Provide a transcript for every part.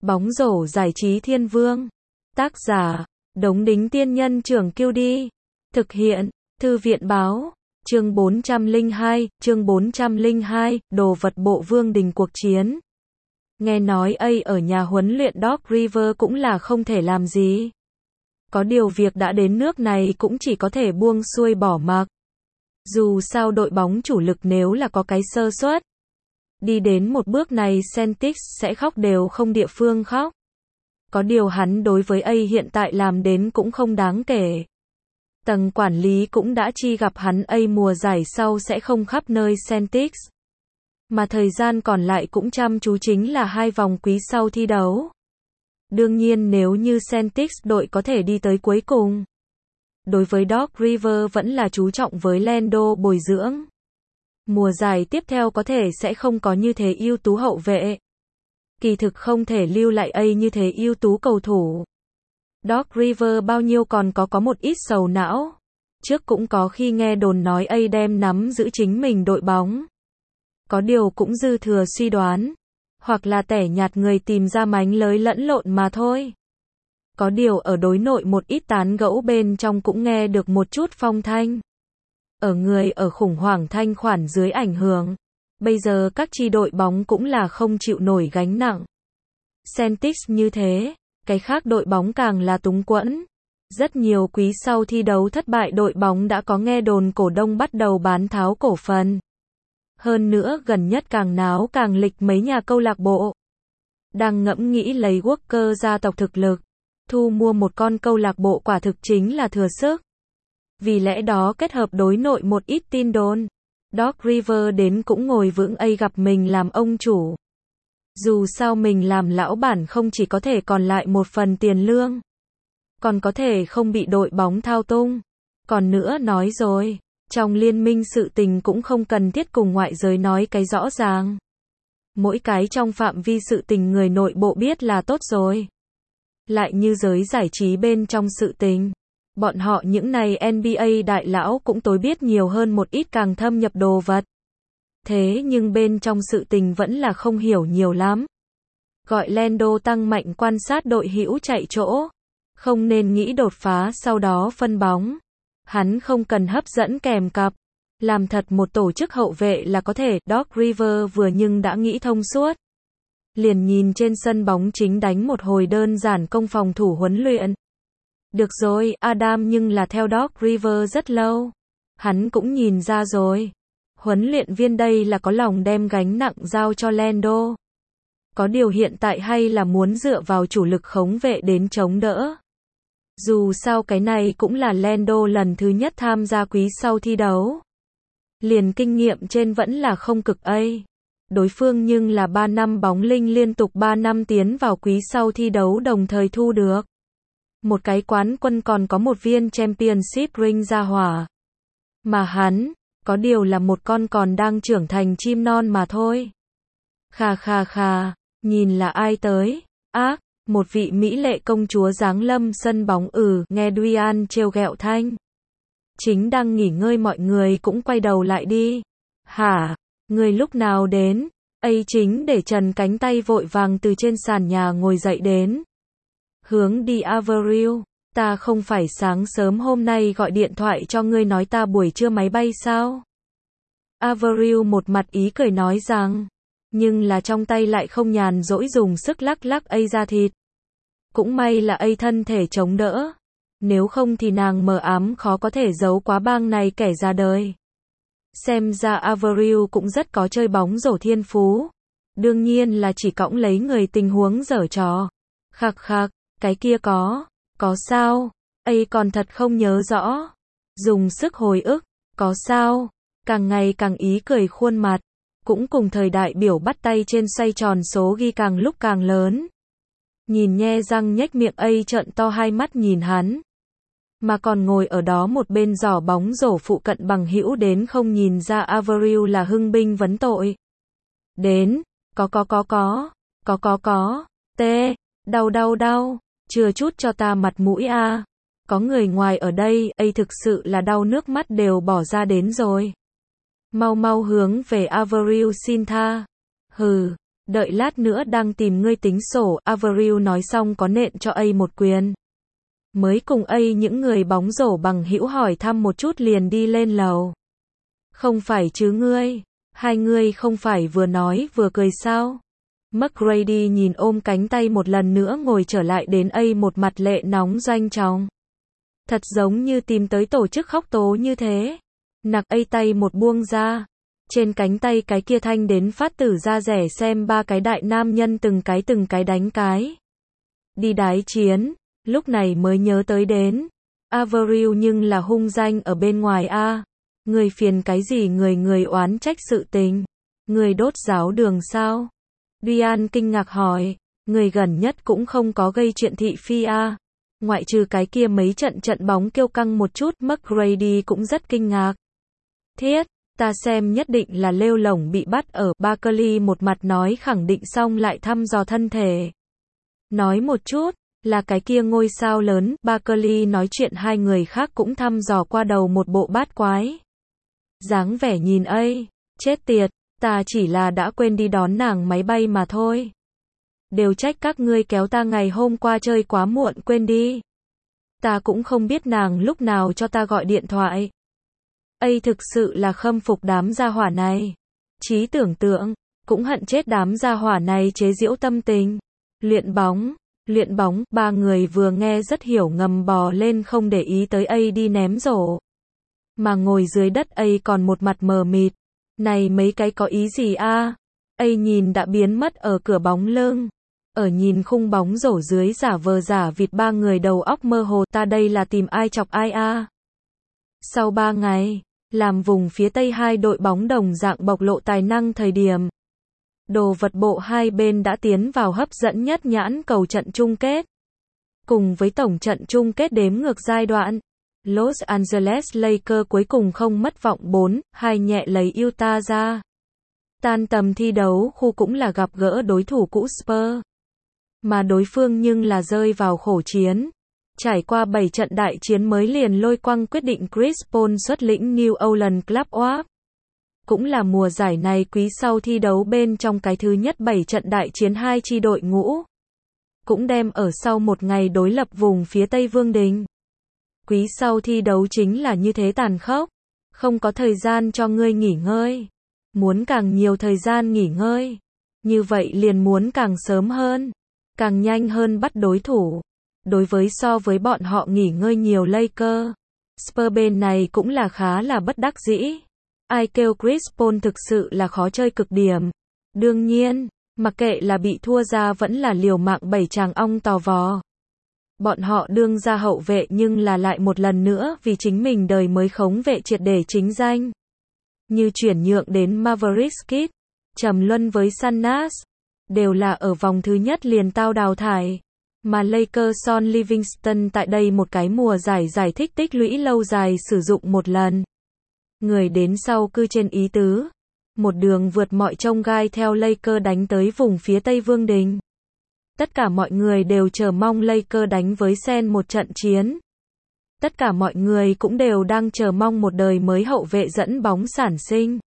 Bóng rổ giải trí thiên vương. Tác giả, Đống Đính Tiên Nhân Trưởng Kiêu Đi. Thực hiện, Thư viện Báo. Chương 402, đồ vật bộ Vương Đình cuộc chiến. Nghe nói ở nhà huấn luyện Doc Rivers cũng là không thể làm gì. Có điều việc đã đến nước này cũng chỉ có thể buông xuôi bỏ mặc. Dù sao đội bóng chủ lực nếu là có cái sơ suất, đi đến một bước này Celtics sẽ khóc đều không địa phương khóc. Có điều hắn đối với hiện tại làm đến cũng không đáng kể. Tầng quản lý cũng đã chi gặp hắn mùa giải sau sẽ không khắp nơi Celtics. Mà thời gian còn lại cũng chăm chú chính là 2 vòng quý sau thi đấu. Đương nhiên nếu như Celtics đội có thể đi tới cuối cùng. Đối với Doc Rivers vẫn là chú trọng với Lando bồi dưỡng. Mùa giải tiếp theo có thể sẽ không có như thế ưu tú hậu vệ. Kỳ thực không thể lưu lại như thế ưu tú cầu thủ. Doc Rivers bao nhiêu còn có một ít sầu não. Trước cũng có khi nghe đồn nói đem nắm giữ chính mình đội bóng. Có điều cũng dư thừa suy đoán. Hoặc là tẻ nhạt người tìm ra mánh lới lẫn lộn mà thôi. Có điều ở đối nội một ít tán gẫu bên trong cũng nghe được một chút phong thanh. Ở khủng hoảng thanh khoản dưới ảnh hưởng. Bây giờ các chi đội bóng cũng là không chịu nổi gánh nặng. Celtics như thế, cái khác đội bóng càng là túng quẫn. Rất nhiều quý sau thi đấu thất bại đội bóng đã có nghe đồn cổ đông bắt đầu bán tháo cổ phần. Hơn nữa gần nhất càng náo càng lịch mấy nhà câu lạc bộ. Đang ngẫm nghĩ lấy Walker gia tộc thực lực. Thu mua một con câu lạc bộ quả thực chính là thừa sức. Vì lẽ đó kết hợp đối nội một ít tin đồn. Doc Rivers đến cũng ngồi vững gặp mình làm ông chủ. Dù sao mình làm lão bản không chỉ có thể còn lại một phần tiền lương. Còn có thể không bị đội bóng thao tung. Còn nữa nói rồi, trong liên minh sự tình cũng không cần thiết cùng ngoại giới nói cái rõ ràng. Mỗi cái trong phạm vi sự tình người nội bộ biết là tốt rồi. Lại như giới giải trí bên trong sự tình. Bọn họ những này NBA đại lão cũng tối biết nhiều hơn một ít càng thâm nhập đồ vật. Thế nhưng bên trong sự tình vẫn là không hiểu nhiều lắm. Gọi Lando tăng mạnh quan sát đội hữu chạy chỗ. Không nên nghĩ đột phá sau đó phân bóng. Hắn không cần hấp dẫn kèm cặp. Làm thật một tổ chức hậu vệ là có thể. Doc Rivers vừa nhưng đã nghĩ thông suốt. Liền nhìn trên sân bóng chính đánh một hồi đơn giản công phòng thủ huấn luyện. Được rồi, Adam nhưng là theo Doc Rivers rất lâu. Hắn cũng nhìn ra rồi. Huấn luyện viên đây là có lòng đem gánh nặng giao cho Lando. Có điều hiện tại hay là muốn dựa vào chủ lực khống vệ đến chống đỡ. Dù sao cái này cũng là Lando lần thứ nhất tham gia quý sau thi đấu. Liền kinh nghiệm trên vẫn là không cực Đối phương nhưng là 3 năm bóng linh liên tục 3 năm tiến vào quý sau thi đấu đồng thời thu được. Một cái quán quân còn có một viên championship ring ra hỏa. Mà hắn, có điều là một con còn đang trưởng thành chim non mà thôi. Khà, nhìn là ai tới? Ác, một vị mỹ lệ công chúa giáng lâm sân bóng nghe Duyan trêu ghẹo thanh. Chính đang nghỉ ngơi mọi người cũng quay đầu lại đi. Hả? Người lúc nào đến? Chính để trần cánh tay vội vàng từ trên sàn nhà ngồi dậy đến. Hướng đi Avril, ta không phải sáng sớm hôm nay gọi điện thoại cho ngươi nói ta buổi trưa máy bay sao? Avril một mặt ý cười nói rằng, nhưng là trong tay lại không nhàn rỗi dùng sức lắc da thịt. Cũng may là thân thể chống đỡ. Nếu không thì nàng mờ ám khó có thể giấu quá bang này kẻ ra đời. Xem ra Avril cũng rất có chơi bóng rổ thiên phú. Đương nhiên là chỉ cõng lấy người tình huống giở trò. Khạc, cái kia có sao? Còn thật không nhớ rõ. Dùng sức hồi ức, có sao? Càng ngày càng ý cười khuôn mặt. Cũng cùng thời đại biểu bắt tay trên xoay tròn số ghi càng lúc càng lớn. Nhìn nhe răng nhếch miệng trợn to hai mắt nhìn hắn. Mà còn ngồi ở đó một bên giỏ bóng rổ phụ cận bằng hữu đến không nhìn ra Avril là hưng binh vấn tội. Đến, có, tê, đau, chưa chút cho ta mặt mũi Có người ngoài ở đây, thực sự là đau nước mắt đều bỏ ra đến rồi. Mau hướng về Avril xin tha. Hừ, Đợi lát nữa đang tìm ngươi tính sổ, Avril nói xong có nện cho A một quyền. Mới cùng A những người bóng rổ bằng hữu hỏi thăm một chút liền đi lên lầu. Không phải chứ ngươi, hai ngươi không phải vừa nói vừa cười sao? McGrady nhìn ôm cánh tay một lần nữa ngồi trở lại đến A một mặt lệ nóng doanh trọng. Thật giống như tìm tới tổ chức khóc tố như thế. Nặc A tay một buông ra. Trên cánh tay cái kia thanh đến phát tử ra rẻ xem ba cái đại nam nhân từng cái đánh cái. Đi đái chiến, lúc này mới nhớ tới đến. Avril nhưng là hung danh ở bên ngoài a. Người phiền cái gì người oán trách sự tình. Người đốt giáo đường sao? Diane kinh ngạc hỏi, người gần nhất cũng không có gây chuyện thị phi a. Ngoại trừ cái kia mấy trận bóng kêu căng một chút, McGrady cũng rất kinh ngạc. Thiết, ta xem nhất định là lêu lổng bị bắt ở, Barkley một mặt nói khẳng định xong lại thăm dò thân thể. Nói một chút, là cái kia ngôi sao lớn, Barkley nói chuyện hai người khác cũng thăm dò qua đầu một bộ bát quái. Dáng vẻ nhìn A, chết tiệt, ta chỉ là đã quên đi đón nàng máy bay mà thôi. Đều trách các ngươi kéo ta ngày hôm qua chơi quá muộn quên đi. Ta cũng không biết nàng lúc nào cho ta gọi điện thoại. A thực sự là khâm phục đám gia hỏa này. Trí tưởng tượng, cũng hận chết đám gia hỏa này chế giễu tâm tình. Luyện bóng, ba người vừa nghe rất hiểu ngầm bò lên không để ý tới A đi ném rổ. Mà ngồi dưới đất A còn một mặt mờ mịt. Này mấy cái có ý gì a? A nhìn đã biến mất ở cửa bóng lưng. Ở nhìn khung bóng rổ dưới giả vờ giả vịt ba người đầu óc mơ hồ, ta đây là tìm ai chọc ai a? Sau 3 ngày, làm vùng phía Tây hai đội bóng đồng dạng bộc lộ tài năng thời điểm. Đồ vật bộ hai bên đã tiến vào hấp dẫn nhất nhãn cầu trận chung kết. Cùng với tổng trận chung kết đếm ngược giai đoạn, Los Angeles Lakers cuối cùng không mất vọng 4-2 nhẹ lấy Utah ra. Tan tầm thi đấu khu cũng là gặp gỡ đối thủ cũ Spurs. Mà đối phương nhưng là rơi vào khổ chiến. Trải qua 7 trận đại chiến mới liền lôi quăng quyết định Chris Paul xuất lĩnh New Orleans Club Oap. Cũng là mùa giải này quý sau thi đấu bên trong cái thứ nhất 7 trận đại chiến hai chi đội ngũ. Cũng đem ở sau một ngày đối lập vùng phía Tây Vương Đình. Quý sau thi đấu chính là như thế tàn khốc. Không có thời gian cho ngươi nghỉ ngơi. Muốn càng nhiều thời gian nghỉ ngơi. Như vậy liền muốn càng sớm hơn. Càng nhanh hơn bắt đối thủ. Đối với so với bọn họ nghỉ ngơi nhiều Lakers. Spurs bên này cũng là khá là bất đắc dĩ. Ai kêu Chris Paul thực sự là khó chơi cực điểm. Đương nhiên, mặc kệ là bị thua ra vẫn là liều mạng 7 chàng ong tò vò. Bọn họ đương ra hậu vệ nhưng là lại một lần nữa vì chính mình đời mới khống vệ triệt để chính danh. Như chuyển nhượng đến Mavericks Kid, trầm luân với Suns, đều là ở vòng thứ nhất liền tao đào thải. Mà Lakers Son Livingston tại đây một cái mùa giải thích tích lũy lâu dài sử dụng một lần. Người đến sau cư trên ý tứ. Một đường vượt mọi chông gai theo Lakers đánh tới vùng phía Tây Vương Đình. Tất cả mọi người đều chờ mong Lakers đánh với Sen một trận chiến. Tất cả mọi người cũng đều đang chờ mong một đời mới hậu vệ dẫn bóng sản sinh.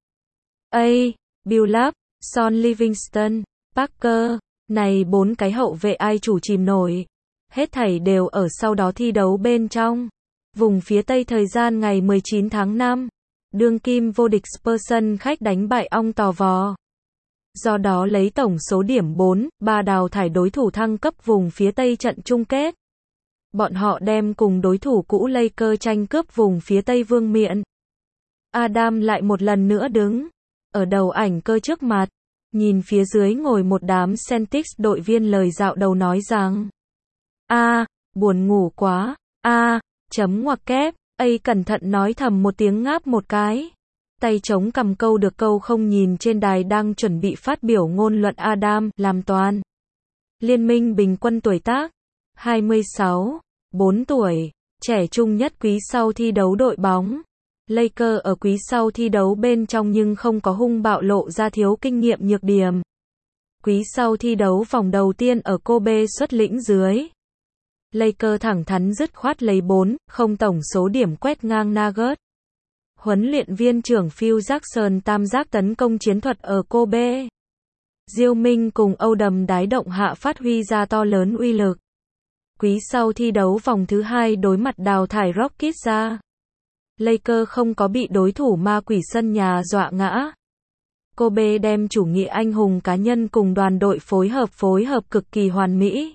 Billups, Son Livingston, Parker, này 4 cái hậu vệ ai chủ chìm nổi. Hết thảy đều ở sau đó thi đấu bên trong. Vùng phía Tây thời gian ngày 19 tháng 5. Đương kim vô địch Spurs sân khách đánh bại ong tò vò. Do đó lấy tổng số điểm 4-3 đào thải đối thủ thăng cấp vùng phía Tây trận chung kết. Bọn họ đem cùng đối thủ cũ Lakers tranh cướp vùng phía Tây vương miện. Adam lại một lần nữa đứng ở đầu ảnh cơ trước mặt, nhìn phía dưới ngồi một đám Celtics đội viên lời dạo đầu nói rằng: buồn ngủ quá, chấm ngoặc kép, cẩn thận nói thầm một tiếng ngáp một cái. Tay chống cầm câu được câu không nhìn trên đài đang chuẩn bị phát biểu ngôn luận Adam, làm toàn. Liên minh bình quân tuổi tác, 26, 4 tuổi, trẻ trung nhất quý sau thi đấu đội bóng. Lakers ở quý sau thi đấu bên trong nhưng không có hung bạo lộ ra thiếu kinh nghiệm nhược điểm. Quý sau thi đấu vòng đầu tiên ở Kobe xuất lĩnh dưới. Lakers thẳng thắn dứt khoát lấy 4-0 tổng số điểm quét ngang Nuggets. Huấn luyện viên trưởng Phil Jackson tam giác tấn công chiến thuật ở Kobe. Diêu Minh cùng Âu Đầm đái động hạ phát huy ra to lớn uy lực. Quý sau thi đấu vòng thứ 2 đối mặt đào thải Rockets ra. Lakers không có bị đối thủ ma quỷ sân nhà dọa ngã. Kobe đem chủ nghĩa anh hùng cá nhân cùng đoàn đội phối hợp cực kỳ hoàn mỹ.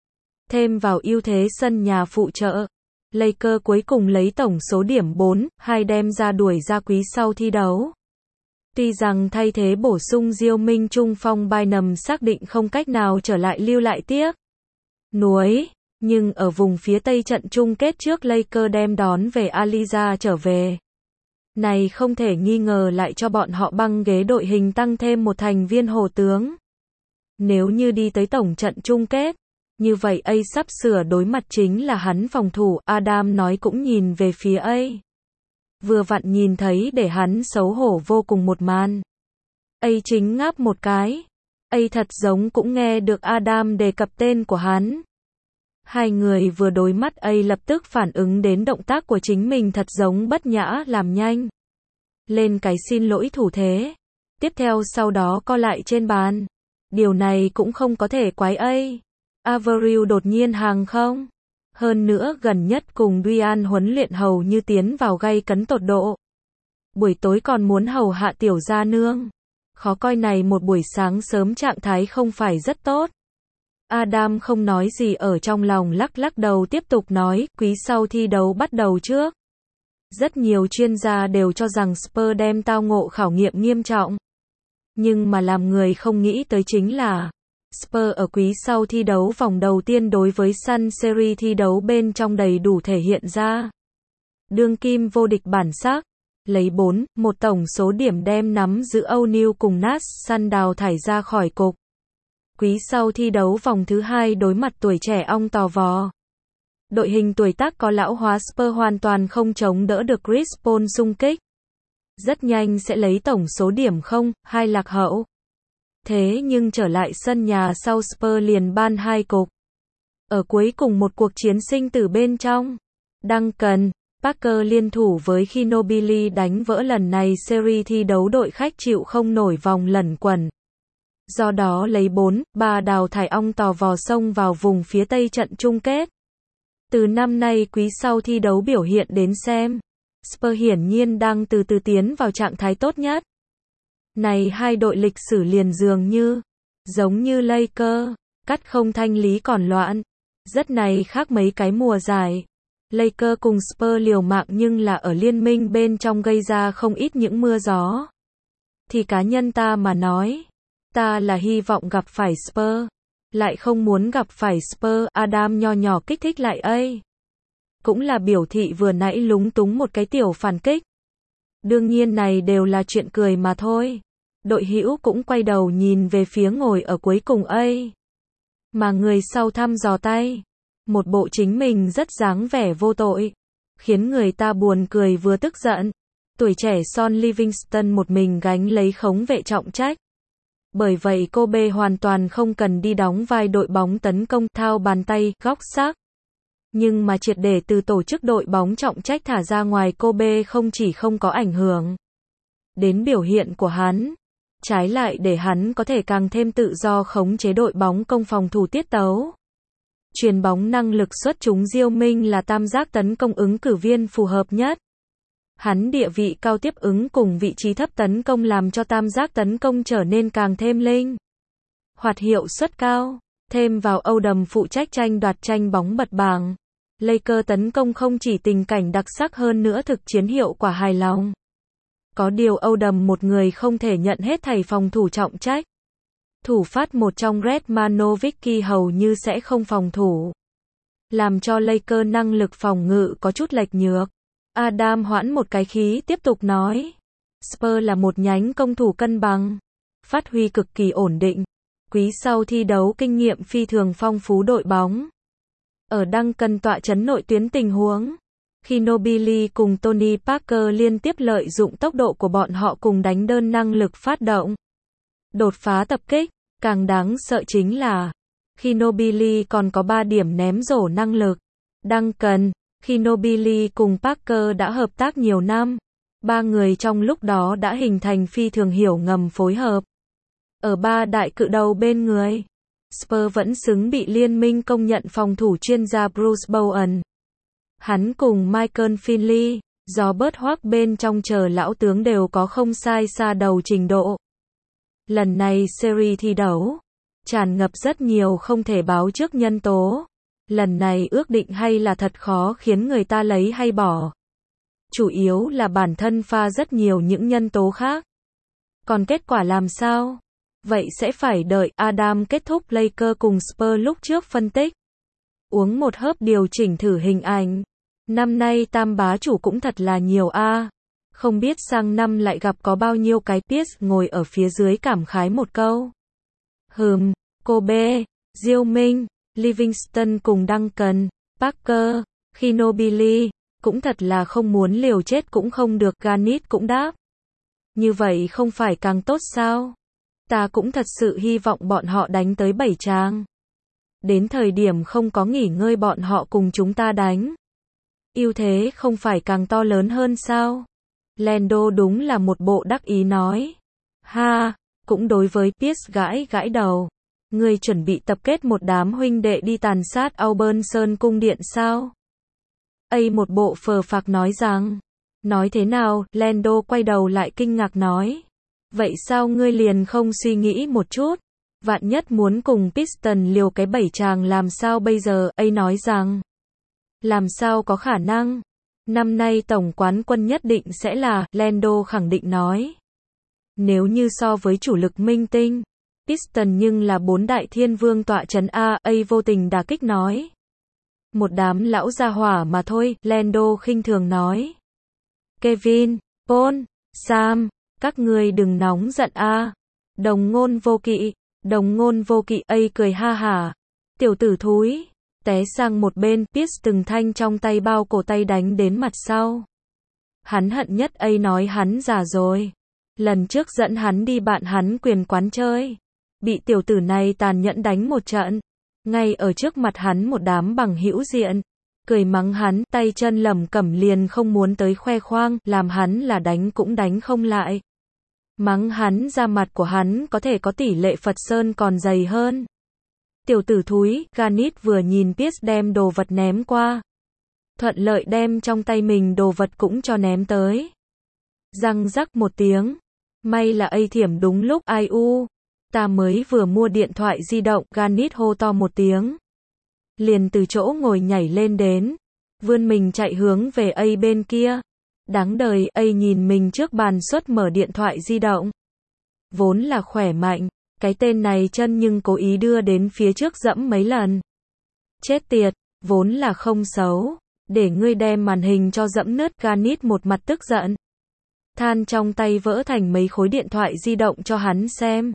Thêm vào ưu thế sân nhà phụ trợ, Lakers cuối cùng lấy tổng số điểm 4-2 đem ra đuổi ra quý sau thi đấu. Tuy rằng thay thế bổ sung Diêu Minh trung phong Bynum xác định không cách nào trở lại lưu lại tiếc nuối, nhưng ở vùng phía Tây trận chung kết trước Lakers đem đón về Aliza trở về. Này không thể nghi ngờ lại cho bọn họ băng ghế đội hình tăng thêm một thành viên hổ tướng. Nếu như đi tới tổng trận chung kết, như vậy A sắp sửa đối mặt chính là hắn phòng thủ, Adam nói cũng nhìn về phía A. Vừa vặn nhìn thấy để hắn xấu hổ vô cùng một màn. A chính ngáp một cái. A thật giống cũng nghe được Adam đề cập tên của hắn. Hai người vừa đối mắt A lập tức phản ứng đến động tác của chính mình thật giống bất nhã làm nhanh. Lên cái xin lỗi thủ thế. Tiếp theo sau đó co lại trên bàn. Điều này cũng không có thể quái A. Avril đột nhiên hàng không. Hơn nữa gần nhất cùng Duan huấn luyện hầu như tiến vào gay cấn tột độ. Buổi tối còn muốn hầu hạ tiểu gia nương. Khó coi này một buổi sáng sớm trạng thái không phải rất tốt. Adam không nói gì ở trong lòng lắc lắc đầu tiếp tục nói, quý sau thi đấu bắt đầu trước. Rất nhiều chuyên gia đều cho rằng Spurs đem tao ngộ khảo nghiệm nghiêm trọng. Nhưng mà làm người không nghĩ tới chính là Spurs ở quý sau thi đấu vòng đầu tiên đối với Sun Series thi đấu bên trong đầy đủ thể hiện ra đương kim vô địch bản sắc, lấy 4-1 tổng số điểm đem nắm giữ O'Neal cùng Nash Sun đào thải ra khỏi cục. Quý sau thi đấu vòng thứ 2 đối mặt tuổi trẻ ong tò vò. Đội hình tuổi tác có lão hóa Spurs hoàn toàn không chống đỡ được Chris Paul xung kích. Rất nhanh sẽ lấy tổng số điểm 0-2 lạc hậu. Thế nhưng trở lại sân nhà sau Spurs liền ban 2 cục. Ở cuối cùng một cuộc chiến sinh tử bên trong, Duncan, Parker liên thủ với Ginobili đánh vỡ lần này series thi đấu đội khách chịu không nổi vòng lẩn quẩn. Do đó lấy 4-3 đào thải ong tò vò xông vào vùng phía Tây trận chung kết. Từ năm nay quý sau thi đấu biểu hiện đến xem, Spurs hiển nhiên đang từ từ tiến vào trạng thái tốt nhất. Này hai đội lịch sử liền dường như, giống như Lakers, cắt không thanh lý còn loạn. Rất này khác mấy cái mùa giải. Lakers cùng Spurs liều mạng nhưng là ở liên minh bên trong gây ra không ít những mưa gió. Thì cá nhân ta mà nói, ta là hy vọng gặp phải Spurs, lại không muốn gặp phải Spurs. Adam nho nhỏ kích thích lại A. Cũng là biểu thị vừa nãy lúng túng một cái tiểu phản kích. Đương nhiên này đều là chuyện cười mà thôi. Đội hữu cũng quay đầu nhìn về phía ngồi ở cuối cùng A. Mà người sau thăm dò tay. Một bộ chính mình rất dáng vẻ vô tội. Khiến người ta buồn cười vừa tức giận. Tuổi trẻ Son Livingston một mình gánh lấy khống vệ trọng trách. Bởi vậy Kobe hoàn toàn không cần đi đóng vai đội bóng tấn công thao bàn tay, góc sắc. Nhưng mà triệt để từ tổ chức đội bóng trọng trách thả ra ngoài Kobe không chỉ không có ảnh hưởng đến biểu hiện của hắn, trái lại để hắn có thể càng thêm tự do khống chế đội bóng công phòng thủ tiết tấu. Chuyền bóng năng lực xuất chúng Diêu Minh là tam giác tấn công ứng cử viên phù hợp nhất. Hắn địa vị cao tiếp ứng cùng vị trí thấp tấn công làm cho tam giác tấn công trở nên càng thêm linh hoạt hiệu suất cao. Thêm vào Âu Đầm phụ trách tranh đoạt tranh bóng bật bảng. Lakers tấn công không chỉ tình cảnh đặc sắc hơn nữa thực chiến hiệu quả hài lòng. Có điều Âu Đầm một người không thể nhận hết thảy phòng thủ trọng trách. Thủ phát một trong Red Manovicki hầu như sẽ không phòng thủ. Làm cho Lakers năng lực phòng ngự có chút lệch nhược. Adam hoãn một cái khí tiếp tục nói. Spurs là một nhánh công thủ cân bằng. Phát huy cực kỳ ổn định. Quý sau thi đấu kinh nghiệm phi thường phong phú đội bóng. Ở Duncan tọa chấn nội tuyến tình huống. Ginobili cùng Tony Parker liên tiếp lợi dụng tốc độ của bọn họ cùng đánh đơn năng lực phát động. Đột phá tập kích. Càng đáng sợ chính là Ginobili còn có 3 điểm ném rổ năng lực. Duncan, Ginobili cùng Parker đã hợp tác nhiều năm. Ba người trong lúc đó đã hình thành phi thường hiểu ngầm phối hợp. Ở ba đại cự đầu bên người, Spurs vẫn xứng bị liên minh công nhận phòng thủ chuyên gia Bruce Bowen. Hắn cùng Michael Finley, Robert Hoak bên trong chờ lão tướng đều có không sai xa đầu trình độ. Lần này series thi đấu tràn ngập rất nhiều không thể báo trước nhân tố. Lần này ước định hay là thật khó khiến người ta lấy hay bỏ. Chủ yếu là bản thân pha rất nhiều những nhân tố khác. Còn kết quả làm sao? Vậy sẽ phải đợi Adam kết thúc Lakers cùng Spurs lúc trước phân tích. Uống một hớp điều chỉnh thử hình ảnh. Năm nay tam bá chủ cũng thật là nhiều a. Không biết sang năm lại gặp có bao nhiêu cái. Pierce ngồi ở phía dưới cảm khái một câu. Kobe, Diêu Minh, Livingston cùng Duncan, Parker, Ginobili, cũng thật là không muốn liều chết cũng không được. Garnett cũng đáp. Như vậy không phải càng tốt sao? Ta cũng thật sự hy vọng bọn họ đánh tới 7 trang. Đến thời điểm không có nghỉ ngơi bọn họ cùng chúng ta đánh. Ưu thế không phải càng to lớn hơn sao? Lando đúng là một bộ đắc ý nói. Ha, cũng đối với Pierce gãi gãi đầu. Ngươi chuẩn bị tập kết một đám huynh đệ đi tàn sát Auburn Sơn cung điện sao? Một bộ phờ phạc nói rằng. Nói thế nào? Lando quay đầu lại kinh ngạc nói. Vậy sao ngươi liền không suy nghĩ một chút? Vạn nhất muốn cùng Piston liều cái 7 tràng làm sao bây giờ? Nói rằng. Làm sao có khả năng? Năm nay tổng quán quân nhất định sẽ là, Lando khẳng định nói. Nếu như so với chủ lực minh tinh, Piston nhưng là 4 đại thiên vương tọa trấn A, vô tình đả kích nói. Một đám lão gia hỏa mà thôi, Lando khinh thường nói. Kevin, Paul, Sam, các ngươi đừng nóng giận a. Đồng ngôn vô kỵ, cười ha hả. Tiểu tử thúi, té sang một bên, Pierce từng thanh trong tay bao cổ tay đánh đến mặt sau. Hắn hận nhất nói hắn già rồi. Lần trước dẫn hắn đi bạn hắn quyền quán chơi. Bị tiểu tử này tàn nhẫn đánh một trận. Ngay ở trước mặt hắn một đám bằng hữu diện. Cười mắng hắn, tay chân lẩm cẩm liền không muốn tới khoe khoang, làm hắn là đánh cũng đánh không lại. Mắng hắn da mặt của hắn có thể có tỷ lệ Phật Sơn còn dày hơn. Tiểu tử thúi, Garnett vừa nhìn Pierce đem đồ vật ném qua. Thuận lợi đem trong tay mình đồ vật cũng cho ném tới. Răng rắc một tiếng. May là thiểm đúng lúc. Ta mới vừa mua điện thoại di động, Garnett hô to một tiếng. Liền từ chỗ ngồi nhảy lên đến. Vươn mình chạy hướng về bên kia. Đáng đời, nhìn mình trước bàn xuất mở điện thoại di động. Vốn là khỏe mạnh, cái tên này chân nhưng cố ý đưa đến phía trước dẫm mấy lần. Chết tiệt, vốn là không xấu, để ngươi đem màn hình cho dẫm nứt. Garnett một mặt tức giận. Than trong tay vỡ thành mấy khối điện thoại di động cho hắn xem.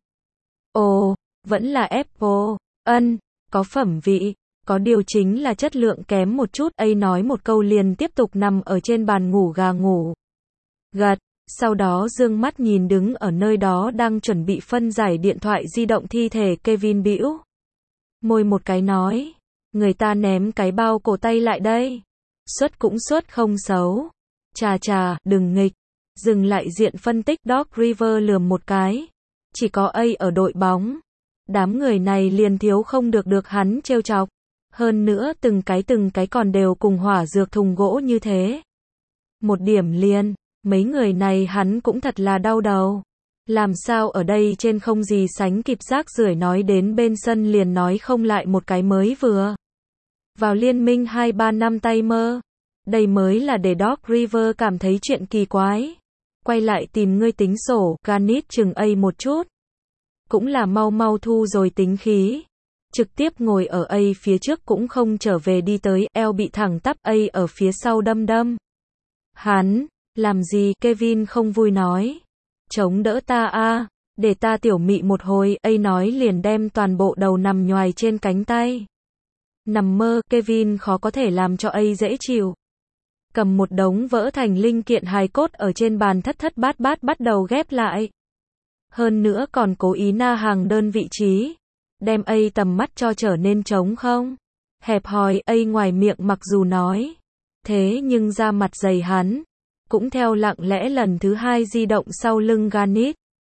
Ồ, vẫn là Apple, có phẩm vị. Có điều chính là chất lượng kém một chút. Nói một câu liền tiếp tục nằm ở trên bàn ngủ gà ngủ gật. Sau đó dương mắt nhìn đứng ở nơi đó đang chuẩn bị phân giải điện thoại di động thi thể Kevin bĩu môi một cái nói. Người ta ném cái bao cổ tay lại đây. Xuất cũng xuất không xấu. Chà, đừng nghịch. Dừng lại diện phân tích. Doc Rivers lườm một cái. Chỉ có ở đội bóng. Đám người này liền thiếu không được hắn trêu chọc. Hơn nữa từng cái còn đều cùng hỏa dược thùng gỗ như thế. Một điểm liền, mấy người này hắn cũng thật là đau đầu. Làm sao ở đây trên không gì sánh kịp rác rưởi nói đến bên sân liền nói không lại một cái mới vừa. Vào liên minh 2-3 năm tay mơ. Đây mới là để Doc Rivers cảm thấy chuyện kỳ quái. Quay lại tìm ngươi tính sổ, Garnett chừng một chút. Cũng là mau thu rồi tính khí. Trực tiếp ngồi ở phía trước cũng không trở về đi tới, eo bị thẳng tắp ở phía sau đâm. Hắn, làm gì? Kevin không vui nói. Chống đỡ ta a, để ta tiểu mị một hồi. Nói liền đem toàn bộ đầu nằm nhoài trên cánh tay. Nằm mơ, Kevin khó có thể làm cho dễ chịu. Cầm một đống vỡ thành linh kiện hài cốt ở trên bàn thất bát bắt đầu ghép lại. Hơn nữa còn cố ý na hàng đơn vị trí. Đem tầm mắt cho trở nên trống không. Hẹp hòi. Ngoài miệng mặc dù nói. Thế nhưng da mặt dày hắn. Cũng theo lặng lẽ lần thứ 2 di động sau lưng Garnett.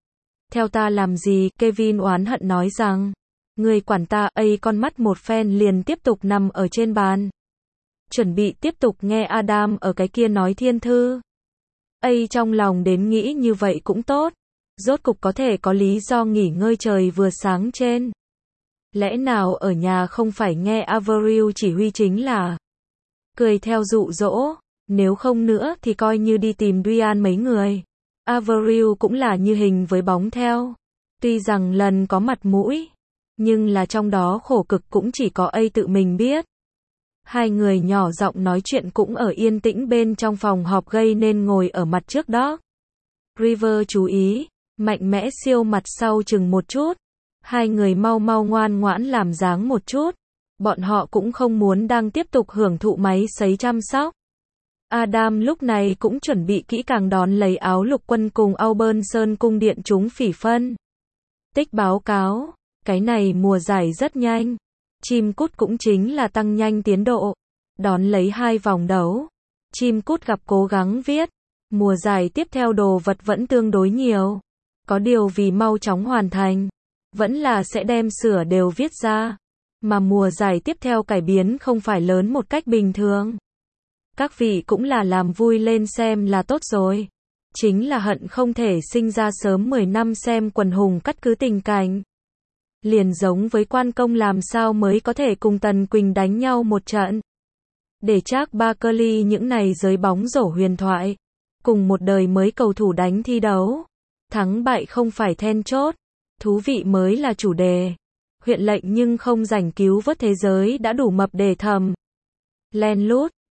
Theo ta làm gì, Kevin oán hận nói rằng. Người quản ta, ấy con mắt một phen liền tiếp tục nằm ở trên bàn. Chuẩn bị tiếp tục nghe Adam ở cái kia nói thiên thư. Ấy trong lòng đến nghĩ như vậy cũng tốt. Rốt cục có thể có lý do nghỉ ngơi trời vừa sáng trên. Lẽ nào ở nhà không phải nghe Avril chỉ huy chính là. Cười theo dụ dỗ. Nếu không nữa thì coi như đi tìm Duyan mấy người. Avril cũng là như hình với bóng theo. Tuy rằng lần có mặt mũi. Nhưng là trong đó khổ cực cũng chỉ có A tự mình biết. Hai người nhỏ giọng nói chuyện cũng ở yên tĩnh bên trong phòng họp gây nên ngồi ở mặt trước đó. River chú ý, mạnh mẽ siêu mặt sau chừng một chút. Hai người mau mau ngoan ngoãn làm dáng một chút. Bọn họ cũng không muốn đang tiếp tục hưởng thụ máy sấy chăm sóc. Adam lúc này cũng chuẩn bị kỹ càng đón lấy áo lục quân cùng Auburn Sơn cung điện chúng phỉ phân. Tích báo cáo, cái này mùa giải rất nhanh. Chim cút cũng chính là tăng nhanh tiến độ. Đón lấy 2 vòng đấu. Chim cút gặp cố gắng viết. Mùa giải tiếp theo đồ vật vẫn tương đối nhiều. Có điều vì mau chóng hoàn thành. Vẫn là sẽ đem sửa đều viết ra. Mà mùa giải tiếp theo cải biến không phải lớn một cách bình thường. Các vị cũng là làm vui lên xem là tốt rồi. Chính là hận không thể sinh ra sớm 10 năm xem quần hùng cắt cứ tình cảnh. Liền giống với Quan Công làm sao mới có thể cùng Tần Quỳnh đánh nhau một trận. Để Charles Barkley những này giới bóng rổ huyền thoại. Cùng một đời mới cầu thủ đánh thi đấu. Thắng bại không phải then chốt. Thú vị mới là chủ đề. Huyện lệnh nhưng không rảnh cứu vớt thế giới đã đủ mập để thầm. Len lút.